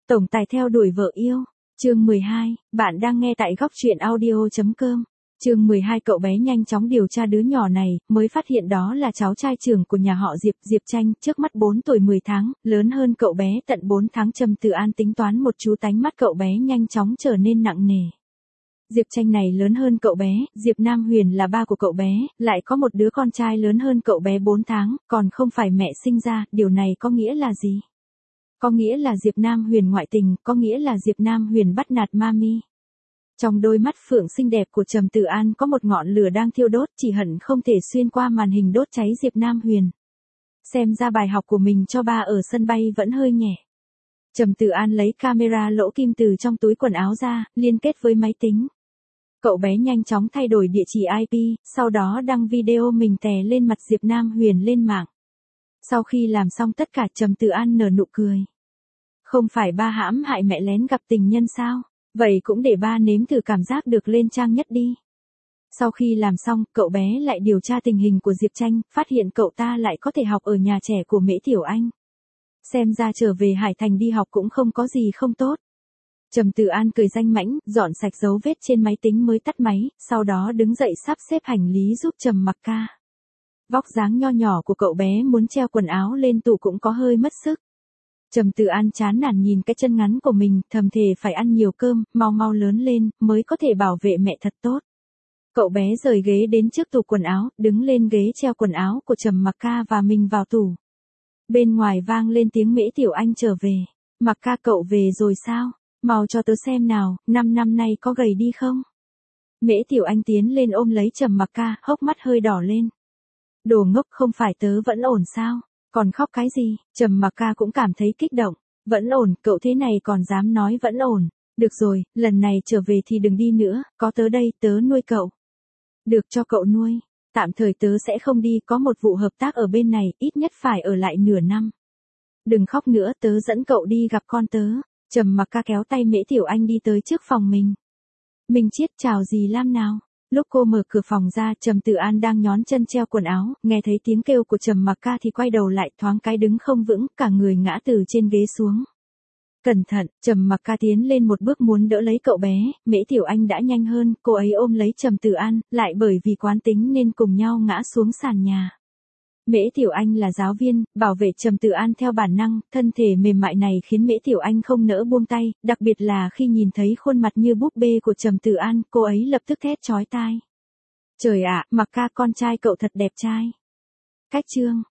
Tổng tài theo đuổi vợ yêu. Chương 12, bạn đang nghe tại góc truyện audio.com. Chương 12 cậu bé nhanh chóng điều tra đứa nhỏ này, mới phát hiện đó là cháu trai trưởng của nhà họ Diệp, Diệp Tranh, trước mắt 4 tuổi 10 tháng, lớn hơn cậu bé tận 4 tháng. Trầm Tử An tính toán một chú tánh mắt cậu bé nhanh chóng trở nên nặng nề. Diệp Tranh này lớn hơn cậu bé, Diệp Nam Huyền là ba của cậu bé, lại có một đứa con trai lớn hơn cậu bé 4 tháng, còn không phải mẹ sinh ra, điều này có nghĩa là gì? Có nghĩa là Diệp Nam Huyền ngoại tình, có nghĩa là Diệp Nam Huyền bắt nạt Mami. Trong đôi mắt phượng xinh đẹp của Trầm Tử An có một ngọn lửa đang thiêu đốt, chỉ hận không thể xuyên qua màn hình đốt cháy Diệp Nam Huyền. Xem ra bài học của mình cho ba ở sân bay vẫn hơi nhẹ. Trầm Tử An lấy camera lỗ kim từ trong túi quần áo ra, liên kết với máy tính. Cậu bé nhanh chóng thay đổi địa chỉ IP, sau đó đăng video mình tè lên mặt Diệp Nam Huyền lên mạng. Sau khi làm xong tất cả, Trầm Tử An nở nụ cười. Không phải ba hãm hại mẹ lén gặp tình nhân sao? Vậy cũng để ba nếm thử cảm giác được lên trang nhất đi. Sau khi làm xong, cậu bé lại điều tra tình hình của Diệp Tranh, phát hiện cậu ta lại có thể học ở nhà trẻ của Mễ Tiểu Anh. Xem ra trở về Hải Thành đi học cũng không có gì không tốt. Trầm Tử An cười danh mãnh, dọn sạch dấu vết trên máy tính mới tắt máy, sau đó đứng dậy sắp xếp hành lý giúp Trầm Mặc Ca. Vóc dáng nho nhỏ của cậu bé muốn treo quần áo lên tủ cũng có hơi mất sức. Trầm Tử An chán nản nhìn cái chân ngắn của mình, thầm thề phải ăn nhiều cơm, mau mau lớn lên, mới có thể bảo vệ mẹ thật tốt. Cậu bé rời ghế đến trước tủ quần áo, đứng lên ghế treo quần áo của Trầm Mặc Ca và mình vào tủ. Bên ngoài vang lên tiếng Mễ Tiểu Anh trở về. Mặc Ca cậu về rồi sao? Mau cho tớ xem nào, 5 năm nay có gầy đi không? Mễ Tiểu Anh tiến lên ôm lấy Trầm Mặc Ca, hốc mắt hơi đỏ lên. Đồ ngốc, không phải tớ vẫn ổn sao? Còn khóc cái gì? Trầm Mặc Ca cũng cảm thấy kích động. Vẫn ổn, cậu thế này còn dám nói vẫn ổn. Được rồi, lần này trở về thì đừng đi nữa, có tớ đây, tớ nuôi cậu. Được, cho cậu nuôi. Tạm thời tớ sẽ không đi, có một vụ hợp tác ở bên này, ít nhất phải ở lại nửa năm. Đừng khóc nữa, tớ dẫn cậu đi gặp con tớ. Trầm Mặc Ca kéo tay Mễ Tiểu Anh đi tới trước phòng mình. Minh Chiết, chào dì Lam nào. Lúc cô mở cửa phòng ra, Trầm Tử An đang nhón chân treo quần áo, nghe thấy tiếng kêu của Trầm Mặc Ca thì quay đầu lại, thoáng cái đứng không vững, cả người ngã từ trên ghế xuống. Cẩn thận, Trầm Mặc Ca tiến lên một bước muốn đỡ lấy cậu bé, Mễ Tiểu Anh đã nhanh hơn, cô ấy ôm lấy Trầm Tử An, lại bởi vì quán tính nên cùng nhau ngã xuống sàn nhà. Mễ Tiểu Anh là giáo viên, bảo vệ Trầm Tử An theo bản năng, thân thể mềm mại này khiến Mễ Tiểu Anh không nỡ buông tay, đặc biệt là khi nhìn thấy khuôn mặt như búp bê của Trầm Tử An, cô ấy lập tức thét chói tai. Trời ạ, Mặc Ca con trai cậu thật đẹp trai. Cách chương.